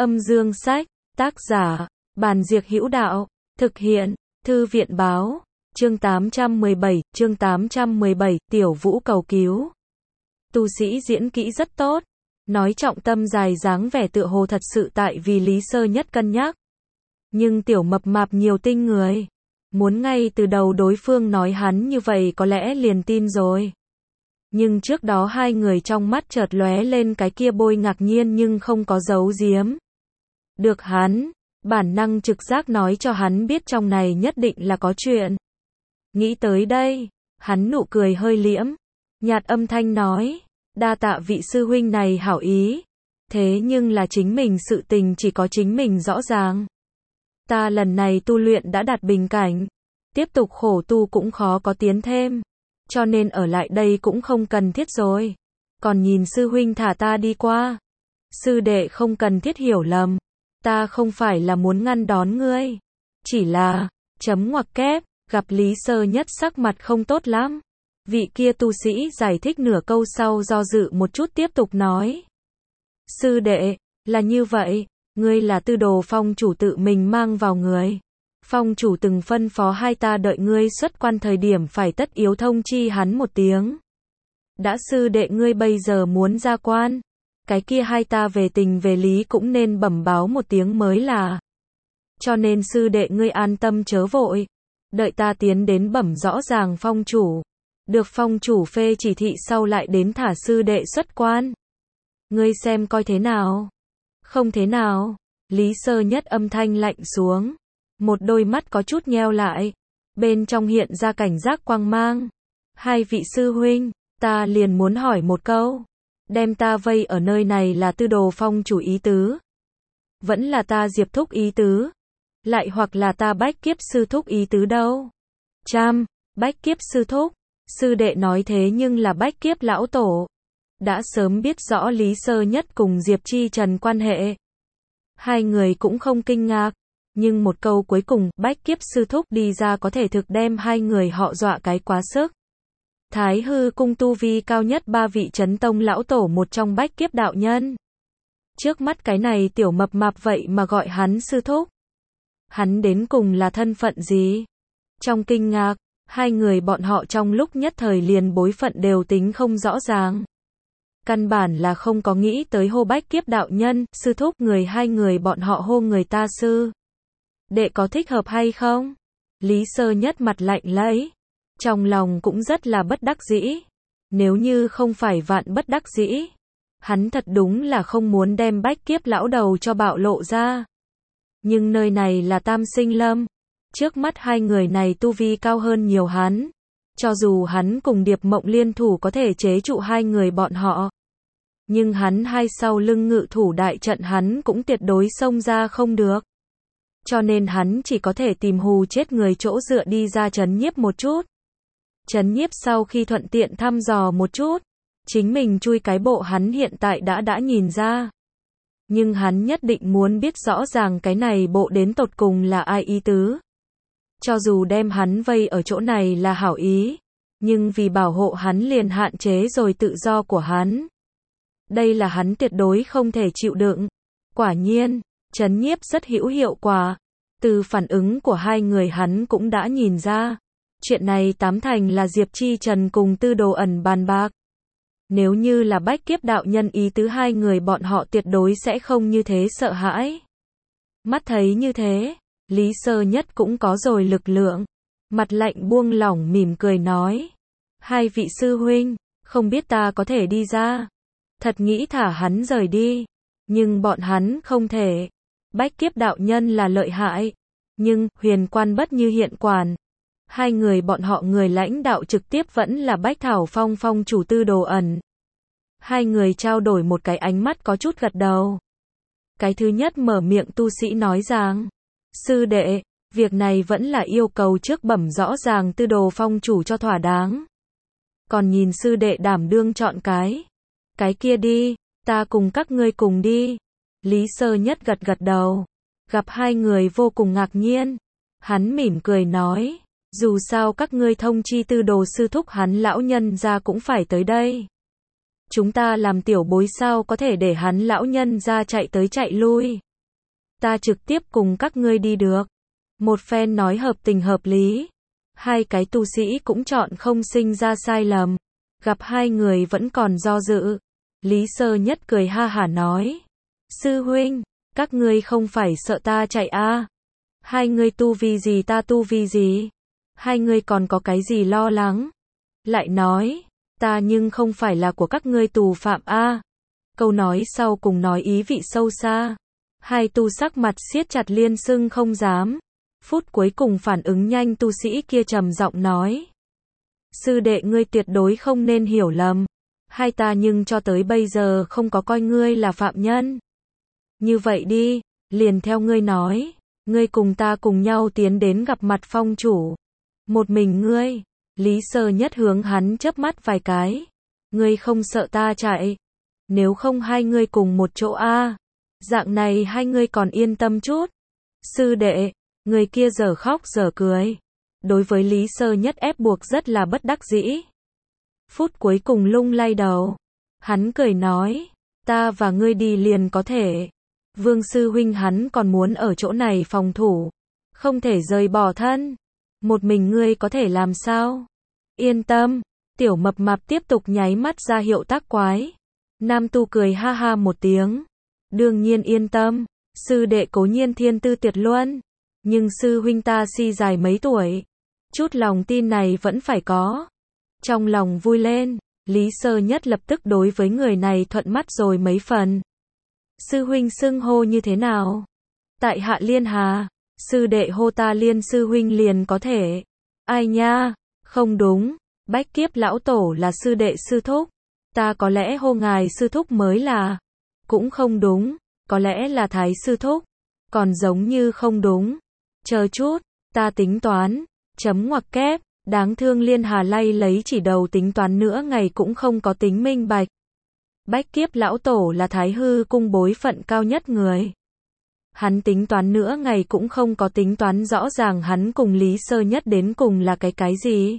Âm dương sách, tác giả, Bàn Diệc Hữu Đạo, thực hiện, Thư viện báo, chương 817, Tiểu Vũ cầu cứu. Tu sĩ diễn kỹ rất tốt, nói trọng tâm dài dáng vẻ tựa hồ thật sự tại vì Lý Sơ Nhất cân nhắc. Nhưng tiểu mập mạp nhiều tinh người, muốn ngay từ đầu đối phương nói hắn như vậy có lẽ liền tin rồi. Nhưng trước đó hai người trong mắt chợt lóe lên cái kia bôi ngạc nhiên nhưng không có giấu giếm. Được hắn, bản năng trực giác nói cho hắn biết trong này nhất định là có chuyện. Nghĩ tới đây, hắn nụ cười hơi liễm, nhạt âm thanh nói, đa tạ vị sư huynh này hảo ý, thế nhưng là chính mình sự tình chỉ có chính mình rõ ràng. Ta lần này tu luyện đã đạt bình cảnh, tiếp tục khổ tu cũng khó có tiến thêm, cho nên ở lại đây cũng không cần thiết rồi. Còn nhìn sư huynh thả ta đi qua. Sư đệ không cần thiết hiểu lầm, ta không phải là muốn ngăn đón ngươi, chỉ là, chấm ngoặc kép, gặp Lý Sơ Nhất sắc mặt không tốt lắm. Vị kia tu sĩ giải thích nửa câu sau do dự một chút tiếp tục nói. Sư đệ, là như vậy, ngươi là Tư Đồ phong chủ tự mình mang vào người. Phong chủ từng phân phó hai ta đợi ngươi xuất quan thời điểm phải tất yếu thông chi hắn một tiếng. Đã sư đệ ngươi bây giờ muốn ra quan, cái kia hai ta về tình về lý cũng nên bẩm báo một tiếng mới là. Cho nên sư đệ ngươi an tâm chớ vội, đợi ta tiến đến bẩm rõ ràng phong chủ. Được phong chủ phê chỉ thị sau lại đến thả sư đệ xuất quan. Ngươi xem coi thế nào? Không thế nào. Lý Sơ Nhất âm thanh lạnh xuống, một đôi mắt có chút nheo lại, bên trong hiện ra cảnh giác quang mang. Hai vị sư huynh, ta liền muốn hỏi một câu, đem ta vây ở nơi này là Tư Đồ phong chủ ý tứ, vẫn là ta Diệp thúc ý tứ, lại hoặc là ta Bách Kiếp sư thúc ý tứ đâu? Bách Kiếp sư thúc, sư đệ nói thế nhưng là Bách Kiếp lão tổ, đã sớm biết rõ Lý Sơ Nhất cùng Diệp Chi Trần quan hệ. Hai người cũng không kinh ngạc, nhưng một câu cuối cùng, Bách Kiếp sư thúc đi ra có thể thực đem hai người họ dọa cái quá sức. Thái Hư cung tu vi cao nhất ba vị Chấn Tông lão tổ một trong Bách Kiếp đạo nhân. Trước mắt cái này tiểu mập mạp vậy mà gọi hắn sư thúc. Hắn đến cùng là thân phận gì? Trong kinh ngạc, hai người bọn họ trong lúc nhất thời liền bối phận đều tính không rõ ràng. Căn bản là không có nghĩ tới hô Bách Kiếp đạo nhân, sư thúc, người hai người bọn họ hô người ta sư đệ có thích hợp hay không? Lý Sơ Nhất mặt lạnh lấy, trong lòng cũng rất là bất đắc dĩ. Nếu như không phải vạn bất đắc dĩ, hắn thật đúng là không muốn đem Bách Kiếp lão đầu cho bạo lộ ra. Nhưng nơi này là Tam Sinh Lâm, trước mắt hai người này tu vi cao hơn nhiều hắn. Cho dù hắn cùng Điệp Mộng liên thủ có thể chế trụ hai người bọn họ, nhưng hắn hai sau lưng ngự thủ đại trận hắn cũng tuyệt đối xông ra không được. Cho nên hắn chỉ có thể tìm hù chết người chỗ dựa đi ra trấn nhiếp một chút. Trấn nhiếp sau khi thuận tiện thăm dò một chút, chính mình chui cái bộ hắn hiện tại đã nhìn ra. Nhưng hắn nhất định muốn biết rõ ràng cái này bộ đến tột cùng là ai ý tứ. Cho dù đem hắn vây ở chỗ này là hảo ý, nhưng vì bảo hộ hắn liền hạn chế rồi tự do của hắn. Đây là hắn tuyệt đối không thể chịu đựng. Quả nhiên, trấn nhiếp rất hữu hiệu quả. Từ phản ứng của hai người hắn cũng đã nhìn ra. Chuyện này tám thành là Diệp Chi Trần cùng Tư Đồ ẩn bàn bạc. Nếu như là Bách Kiếp đạo nhân ý tứ hai người bọn họ tuyệt đối sẽ không như thế sợ hãi. Mắt thấy như thế, Lý Sơ Nhất cũng có rồi lực lượng. Mặt lạnh buông lỏng mỉm cười nói. Hai vị sư huynh, không biết ta có thể đi ra. Thật nghĩ thả hắn rời đi, nhưng bọn hắn không thể. Bách Kiếp đạo nhân là lợi hại, nhưng huyền quan bất như hiện quản. Hai người bọn họ người lãnh đạo trực tiếp vẫn là Bách Thảo Phong phong chủ Tư Đồ ẩn. Hai người trao đổi một cái ánh mắt có chút gật đầu. Cái thứ nhất mở miệng tu sĩ nói rằng, sư đệ, việc này vẫn là yêu cầu trước bẩm rõ ràng Tư Đồ phong chủ cho thỏa đáng. Còn nhìn sư đệ đảm đương chọn cái kia đi, ta cùng các ngươi cùng đi. Lý Sơ Nhất gật đầu, gặp hai người vô cùng ngạc nhiên. Hắn mỉm cười nói, dù sao các ngươi thông chi Tư Đồ sư thúc hắn lão nhân ra cũng phải tới đây. Chúng ta làm tiểu bối sao có thể để hắn lão nhân ra chạy tới chạy lui. ta trực tiếp cùng các ngươi đi được. Một phen nói hợp tình hợp lý. Hai cái tu sĩ cũng chọn không sinh ra sai lầm. Gặp hai người vẫn còn do dự. Lý Sơ Nhất cười ha hả nói. Sư huynh, các ngươi không phải sợ ta chạy à? Hai ngươi tu vi gì ta tu vi gì? Hai ngươi còn có cái gì lo lắng? Lại nói, ta nhưng không phải là của các ngươi tù phạm a. Câu nói sau cùng nói ý vị sâu xa. Hai tu sắc mặt siết chặt liên xưng không dám. Phút cuối cùng phản ứng nhanh tu sĩ kia trầm giọng nói. Sư đệ ngươi tuyệt đối không nên hiểu lầm. Hai ta nhưng cho tới bây giờ không có coi ngươi là phạm nhân. Như vậy đi, liền theo ngươi nói. Ngươi cùng ta cùng nhau tiến đến gặp mặt phong chủ. Một mình ngươi. Lý Sơ Nhất hướng hắn chớp mắt vài cái. Ngươi không sợ ta chạy. Nếu không hai ngươi cùng một chỗ a. Dạng này hai ngươi còn yên tâm chút. Sư đệ, người kia giờ khóc giờ cười. Đối với Lý Sơ Nhất ép buộc rất là bất đắc dĩ. Phút cuối cùng lung lay đầu. Hắn cười nói, ta và ngươi đi liền có thể. Vương sư huynh hắn còn muốn ở chỗ này phòng thủ. Không thể rời bỏ thân. Một mình ngươi có thể làm sao? Yên tâm. Tiểu mập mạp tiếp tục nháy mắt ra hiệu tác quái. Nam tu cười ha ha một tiếng. Đương nhiên yên tâm. Sư đệ cố nhiên thiên tư tuyệt luân. Nhưng sư huynh ta si dài mấy tuổi. Chút lòng tin này vẫn phải có. Trong lòng vui lên, Lý Sơ Nhất lập tức đối với người này thuận mắt rồi mấy phần. Sư huynh xưng hô như thế nào? Tại hạ Liên Hà. Sư đệ hô ta Liên sư huynh liền có thể. Ai nha? Không đúng. Bách Kiếp lão tổ là sư đệ sư thúc. Ta có lẽ hô ngài sư thúc mới là. Cũng không đúng. Có lẽ là Thái sư thúc. Còn giống như không đúng. Chờ chút. Ta tính toán. Chấm ngoặc kép. Đáng thương Liên Hà lay lấy chỉ đầu tính toán nữa ngày cũng không có tính minh bạch. Bách Kiếp lão tổ là Thái hư cung bối phận cao nhất người. Hắn tính toán nữa ngày cũng không có tính toán rõ ràng hắn cùng Lý Sơ Nhất đến cùng là cái gì.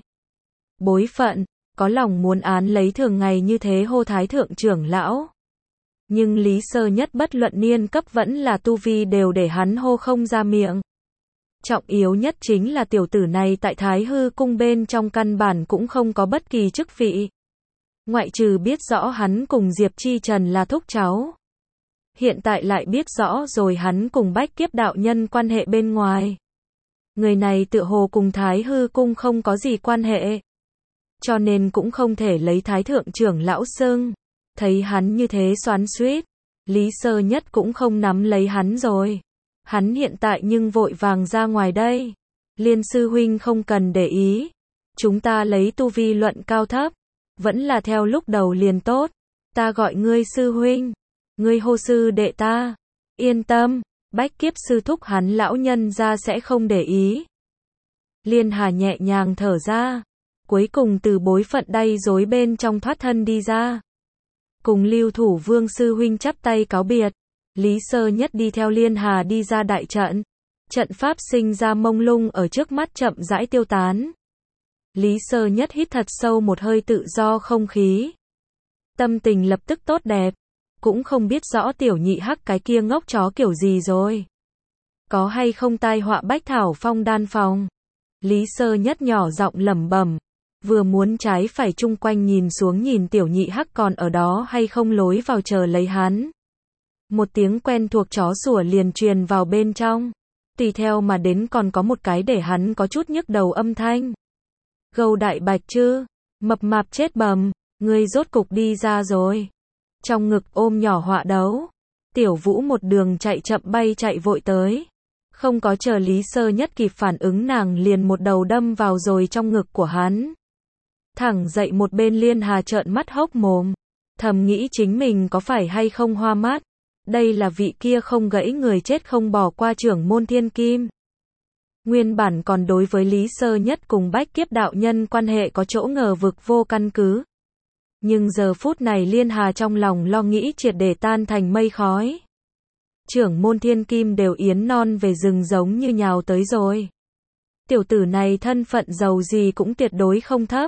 Bối phận, có lòng muốn án lấy thường ngày như thế hô Thái thượng trưởng lão. Nhưng Lý Sơ Nhất bất luận niên cấp vẫn là tu vi đều để hắn hô không ra miệng. Trọng yếu nhất chính là tiểu tử này tại Thái hư cung bên trong căn bản cũng không có bất kỳ chức vị. Ngoại trừ biết rõ hắn cùng Diệp Chi Trần là thúc cháu. Hiện tại lại biết rõ rồi hắn cùng Bách Kiếp đạo nhân quan hệ bên ngoài. Người này tựa hồ cùng Thái hư cung không có gì quan hệ. Cho nên cũng không thể lấy Thái thượng trưởng lão xưng. Thấy hắn như thế xoắn xuýt, Lý Sơ Nhất cũng không nắm lấy hắn rồi. Hắn hiện tại nhưng vội vàng ra ngoài đây. Liên sư huynh không cần để ý. Chúng ta lấy tu vi luận cao thấp. Vẫn là theo lúc đầu liền tốt. Ta gọi ngươi sư huynh. Ngươi hô sư đệ ta. Yên tâm. Bách Kiếp sư thúc hắn lão nhân ra sẽ không để ý. Liên Hà nhẹ nhàng thở ra. Cuối cùng từ bối phận đay rối bên trong thoát thân đi ra. Cùng Lưu Thủ Vương sư huynh chắp tay cáo biệt. Lý Sơ Nhất đi theo Liên Hà đi ra đại trận. Trận pháp sinh ra mông lung ở trước mắt chậm rãi tiêu tán. Lý Sơ Nhất hít thật sâu một hơi tự do không khí. Tâm tình lập tức tốt đẹp. Cũng không biết rõ tiểu nhị hắc cái kia ngốc chó kiểu gì rồi. Có hay không tai họa Bách Thảo Phong đan phòng. Lý Sơ Nhất nhỏ giọng lẩm bẩm. Vừa muốn trái phải chung quanh nhìn xuống nhìn tiểu nhị hắc còn ở đó hay không lối vào chờ lấy hắn. Một tiếng quen thuộc chó sủa liền truyền vào bên trong. Tùy theo mà đến còn có một cái để hắn có chút nhức đầu âm thanh. Gâu đại bạch chứ, mập mạp chết bầm, ngươi rốt cục đi ra rồi. Trong ngực ôm nhỏ họa đấu. Tiểu Vũ một đường chạy chậm bay chạy vội tới. Không có chờ Lý Sơ Nhất kịp phản ứng nàng liền một đầu đâm vào rồi trong ngực của hắn. Thẳng dậy một bên Liên Hà trợn mắt hốc mồm. Thầm nghĩ chính mình có phải hay không hoa mắt. Đây là vị kia không gãy người chết không bỏ qua trưởng môn thiên kim. Nguyên bản còn đối với Lý Sơ Nhất cùng Bách Kiếp đạo nhân quan hệ có chỗ ngờ vực vô căn cứ. Nhưng giờ phút này Liên Hà trong lòng lo nghĩ triệt để tan thành mây khói. Trưởng môn thiên kim đều yến non về rừng giống như nhào tới rồi. Tiểu tử này thân phận giàu gì cũng tuyệt đối không thấp.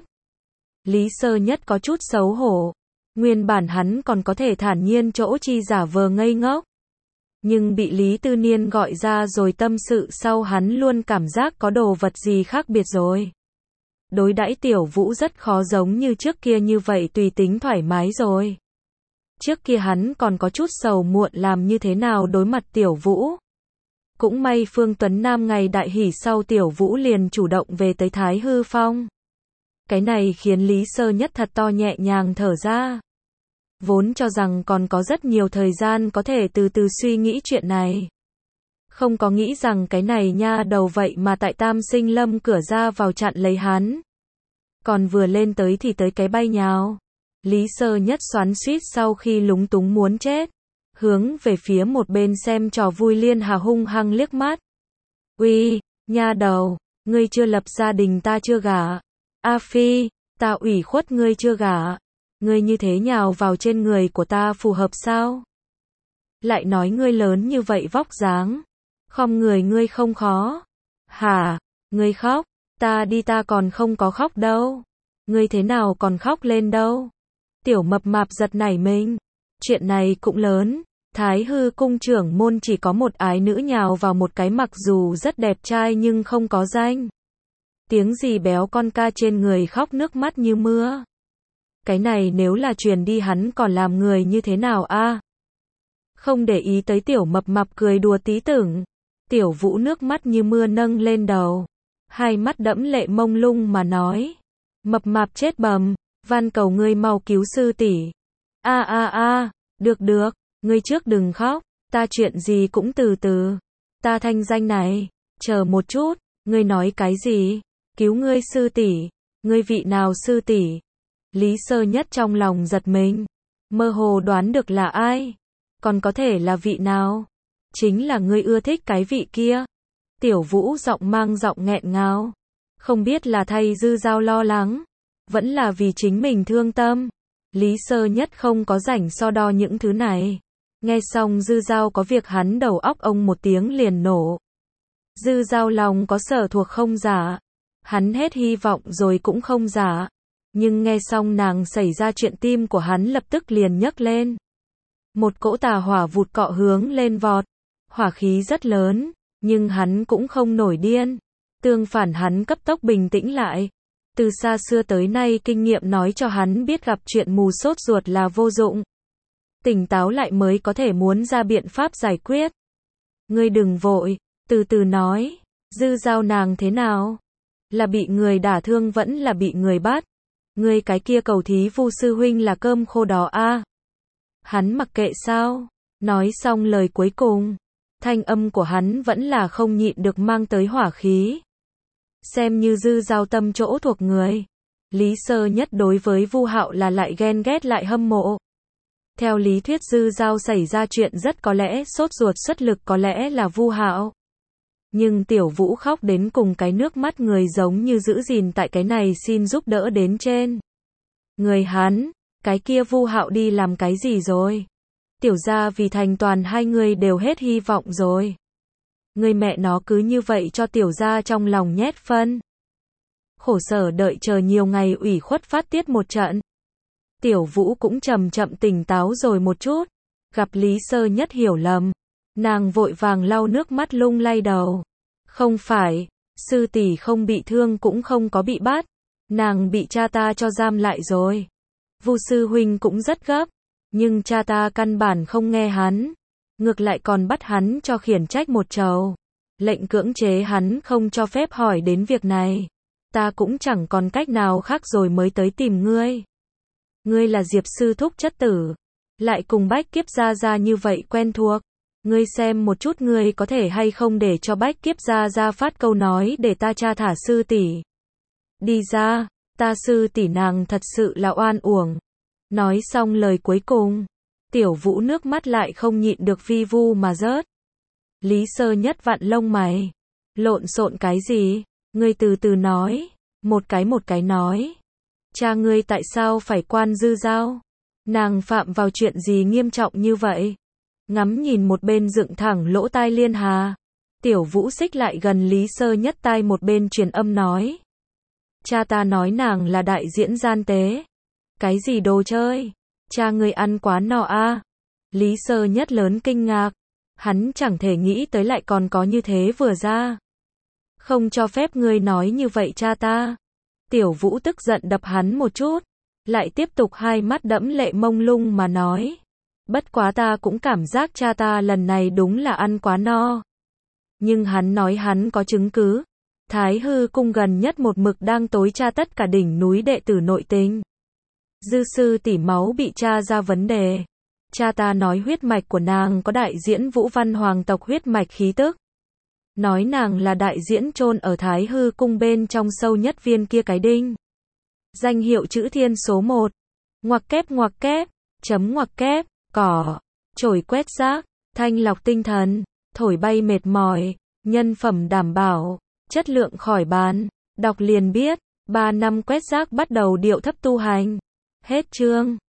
Lý Sơ Nhất có chút xấu hổ. Nguyên bản hắn còn có thể thản nhiên chỗ chi giả vờ ngây ngốc. Nhưng bị Lý Tư Niên gọi ra rồi tâm sự sau hắn luôn cảm giác có đồ vật gì khác biệt rồi. Đối đãi Tiểu Vũ rất khó giống như trước kia như vậy tùy tính thoải mái rồi. Trước kia hắn còn có chút sầu muộn làm như thế nào đối mặt Tiểu Vũ. Cũng may Phương Tuấn Nam ngày đại hỷ sau Tiểu Vũ liền chủ động về tới Thái Hư Phong. Cái này khiến Lý Sơ Nhất thật to nhẹ nhàng thở ra. Vốn cho rằng còn có rất nhiều thời gian có thể từ từ suy nghĩ chuyện này. Không có nghĩ rằng cái này nha đầu vậy mà tại Tam Sinh Lâm cửa ra vào chặn lấy hắn. Còn vừa lên tới thì tới cái bay nhào. Lý Sơ Nhất xoắn xuýt sau khi lúng túng muốn chết. Hướng về phía một bên xem trò vui Liên Hà hung hăng liếc mắt. Uy, nha đầu, ngươi chưa lập gia đình ta chưa gả. A Phi, ta ủy khuất ngươi chưa gả. Ngươi như thế nhào vào trên người của ta phù hợp sao? Lại nói ngươi lớn như vậy vóc dáng. Khom người ngươi không khó. Hả, ngươi khóc, ta đi ta còn không có khóc đâu. Ngươi thế nào còn khóc lên đâu? Tiểu Mập Mạp giật nảy mình. Chuyện này cũng lớn. Thái Hư cung trưởng môn chỉ có một ái nữ nhào vào một cái mặc dù rất đẹp trai nhưng không có danh. Tiếng gì béo con ca trên người khóc nước mắt như mưa. Cái này nếu là truyền đi hắn còn làm người như thế nào a? Không để ý tới Tiểu Mập Mạp cười đùa tí tưởng. Tiểu Vũ nước mắt như mưa nâng lên đầu. Hai mắt đẫm lệ mông lung mà nói. Mập Mạp chết bầm, van cầu ngươi mau cứu sư tỷ. Được, ngươi trước đừng khóc, ta chuyện gì cũng từ từ. Ta thanh danh này, chờ một chút, ngươi nói cái gì? Cứu ngươi sư tỷ, ngươi vị nào sư tỷ? Lý Sơ Nhất trong lòng giật mình, mơ hồ đoán được là ai, còn có thể là vị nào? Chính là ngươi ưa thích cái vị kia. Tiểu Vũ giọng mang giọng nghẹn ngào, không biết là thay Dư Dao lo lắng, vẫn là vì chính mình thương tâm. Lý Sơ Nhất không có rảnh so đo những thứ này. Nghe xong Dư Dao có việc hắn đầu óc ông một tiếng liền nổ. Dư Dao lòng có sở thuộc không giả. Hắn hết hy vọng rồi cũng không giả. Nhưng nghe xong nàng xảy ra chuyện tim của hắn lập tức liền nhấc lên. Một cỗ tà hỏa vụt cọ hướng lên vọt. Hỏa khí rất lớn, nhưng hắn cũng không nổi điên. Tương phản hắn cấp tốc bình tĩnh lại. Từ xa xưa tới nay kinh nghiệm nói cho hắn biết gặp chuyện mù sốt ruột là vô dụng. Tỉnh táo lại mới có thể muốn ra biện pháp giải quyết. Ngươi đừng vội, từ từ nói. Dư Dao nàng thế nào? Là bị người đả thương vẫn là bị người bắt? Ngươi cái kia cầu thí Vu sư huynh là cơm khô đó a? Hắn mặc kệ sao? Nói xong lời cuối cùng, thanh âm của hắn vẫn là không nhịn được mang tới hỏa khí. Xem như Dư Dao tâm chỗ thuộc người. Lý Sơ Nhất đối với Vu Hạo là lại ghen ghét lại hâm mộ. Theo lý thuyết Dư Dao xảy ra chuyện rất có lẽ sốt ruột xuất lực có lẽ là Vu Hạo. Nhưng Tiểu Vũ khóc đến cùng cái nước mắt người giống như giữ gìn tại cái này xin giúp đỡ đến trên. Người hắn, cái kia Vu Hạo đi làm cái gì rồi? Tiểu gia vì thành toàn hai người đều hết hy vọng rồi. Người mẹ nó cứ như vậy cho tiểu gia trong lòng nhét phân. Khổ sở đợi chờ nhiều ngày ủy khuất phát tiết một trận. Tiểu Vũ cũng chậm chậm tỉnh táo rồi một chút. Gặp Lý Sơ Nhất hiểu lầm. Nàng vội vàng lau nước mắt lung lay đầu. Không phải, sư tỷ không bị thương cũng không có bị bắt. Nàng bị cha ta cho giam lại rồi. Vu sư huynh cũng rất gấp. Nhưng cha ta căn bản không nghe hắn. Ngược lại còn bắt hắn cho khiển trách một trầu. Lệnh cưỡng chế hắn không cho phép hỏi đến việc này. Ta cũng chẳng còn cách nào khác rồi mới tới tìm ngươi. Ngươi là Diệp sư thúc chất tử. Lại cùng Bách Kiếp Gia Gia như vậy quen thuộc. Ngươi xem một chút ngươi có thể hay không để cho Bách Kiếp Gia Gia phát câu nói để ta tra thả sư tỷ. Đi ra, ta sư tỷ nàng thật sự là oan uổng. Nói xong lời cuối cùng, Tiểu Vũ nước mắt lại không nhịn được vi vu mà rớt. Lý Sơ Nhất vặn lông mày. Lộn xộn cái gì? Ngươi từ từ nói. Một cái nói. Cha ngươi tại sao phải quan Dư Dao? Nàng phạm vào chuyện gì nghiêm trọng như vậy? Ngắm nhìn một bên dựng thẳng lỗ tai Liên Hà. Tiểu Vũ xích lại gần Lý Sơ Nhất tai một bên truyền âm nói. Cha ta nói nàng là đại diễn gian tế. Cái gì đồ chơi? Cha ngươi ăn quá no a? Lý Sơ Nhất lớn kinh ngạc. Hắn chẳng thể nghĩ tới lại còn có như thế vừa ra. Không cho phép ngươi nói như vậy cha ta. Tiểu Vũ tức giận đập hắn một chút, lại tiếp tục hai mắt đẫm lệ mông lung mà nói. Bất quá ta cũng cảm giác cha ta lần này đúng là ăn quá no. Nhưng hắn nói hắn có chứng cứ. Thái Hư cung gần nhất một mực đang tối tra tất cả đỉnh núi đệ tử nội tình. Dư sư tỷ máu bị tra ra vấn đề. Cha ta nói huyết mạch của nàng có đại diễn Vũ Văn hoàng tộc huyết mạch khí tức. Nói nàng là đại diễn chôn ở Thái Hư cung bên trong sâu nhất viên kia cái đinh. Danh hiệu chữ thiên số 1. Ngoặc kép, chấm ngoặc kép, cỏ, chổi quét rác, thanh lọc tinh thần, thổi bay mệt mỏi, nhân phẩm đảm bảo, chất lượng khỏi bàn. Đọc liền biết, 3 năm quét rác bắt đầu điệu thấp tu hành. Hết chương.